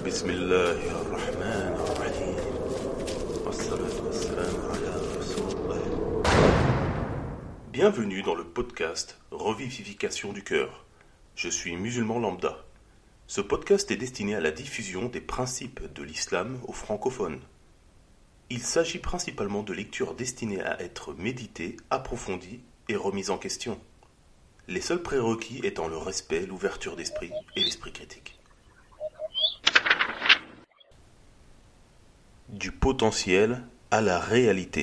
بسم الله الرحمن الرحيم والصلاة والسلام على رسول الله. Bienvenue dans le podcast Revivification du cœur. Je suis musulman lambda. Ce podcast est destiné à la diffusion des principes de l'islam aux francophones. Il s'agit principalement de lectures destinées à être méditées, approfondies et remises en question. Les seuls prérequis étant le respect, l'ouverture d'esprit et l'esprit critique. Du potentiel à la réalité.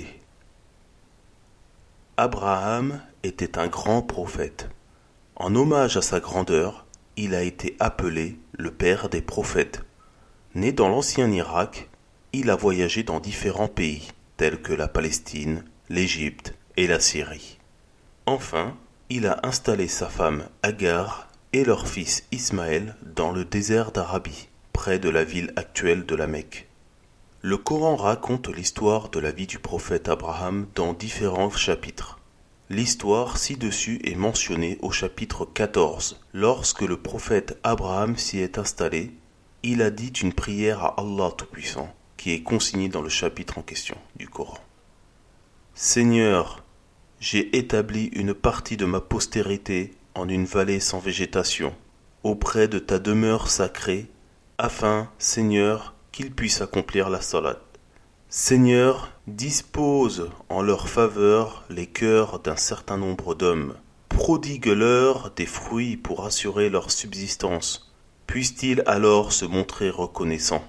Abraham était un grand prophète. En hommage à sa grandeur, il a été appelé le père des prophètes. Né dans l'ancien Irak, il a voyagé dans différents pays, tels que la Palestine, l'Égypte et la Syrie. Enfin, il a installé sa femme Agar et leur fils Ismaël dans le désert d'Arabie, près de la ville actuelle de la Mecque. Le Coran raconte l'histoire de la vie du prophète Abraham dans différents chapitres. L'histoire ci-dessus est mentionnée au chapitre 14. Lorsque le prophète Abraham s'y est installé, il a dit une prière à Allah Tout-Puissant, qui est consignée dans le chapitre en question du Coran. Seigneur, j'ai établi une partie de ma postérité en une vallée sans végétation, auprès de ta demeure sacrée, afin, Seigneur, qu'ils puissent accomplir la salat. Seigneur, dispose en leur faveur les cœurs d'un certain nombre d'hommes. Prodigue-leur des fruits pour assurer leur subsistance. Puissent-ils alors se montrer reconnaissants.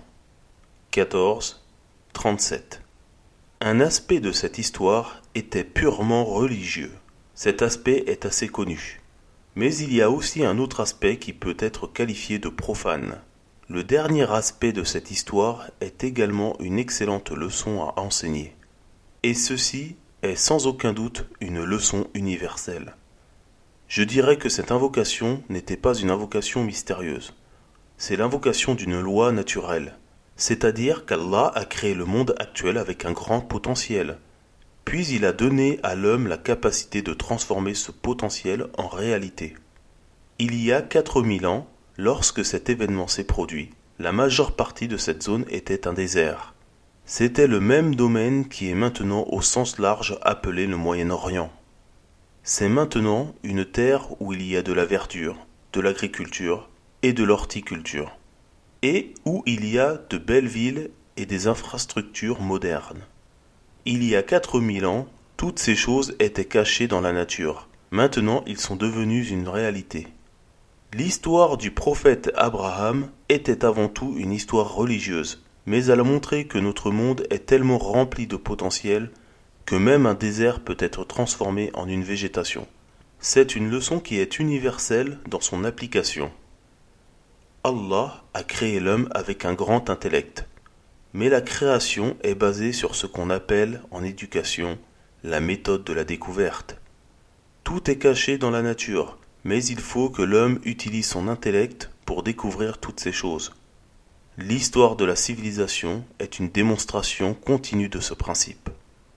14, 37. Un aspect de cette histoire était purement religieux. Cet aspect est assez connu. Mais il y a aussi un autre aspect qui peut être qualifié de profane. Le dernier aspect de cette histoire est également une excellente leçon à enseigner. Et ceci est sans aucun doute une leçon universelle. Je dirais que cette invocation n'était pas une invocation mystérieuse. C'est l'invocation d'une loi naturelle. C'est-à-dire qu'Allah a créé le monde actuel avec un grand potentiel. Puis il a donné à l'homme la capacité de transformer ce potentiel en réalité. Il y a 4000 ans, lorsque cet événement s'est produit, la majeure partie de cette zone était un désert. C'était le même domaine qui est maintenant au sens large appelé le Moyen-Orient. C'est maintenant une terre où il y a de la verdure, de l'agriculture et de l'horticulture, et où il y a de belles villes et des infrastructures modernes. Il y a 4000 ans, toutes ces choses étaient cachées dans la nature. Maintenant, ils sont devenus une réalité. L'histoire du prophète Abraham était avant tout une histoire religieuse, mais elle a montré que notre monde est tellement rempli de potentiel que même un désert peut être transformé en une végétation. C'est une leçon qui est universelle dans son application. Allah a créé l'homme avec un grand intellect, mais la création est basée sur ce qu'on appelle en éducation la méthode de la découverte. Tout est caché dans la nature. Mais il faut que l'homme utilise son intellect pour découvrir toutes ces choses. L'histoire de la civilisation est une démonstration continue de ce principe.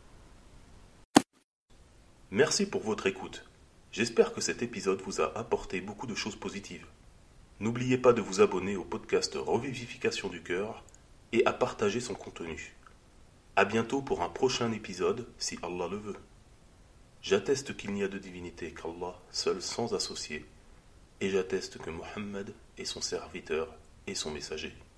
Merci pour votre écoute. J'espère que cet épisode vous a apporté beaucoup de choses positives. N'oubliez pas de vous abonner au podcast Revivification du cœur et à partager son contenu. À bientôt pour un prochain épisode, si Allah le veut. J'atteste qu'il n'y a de divinité qu'Allah, seul sans associé, et j'atteste que Mohammed est son serviteur et son messager.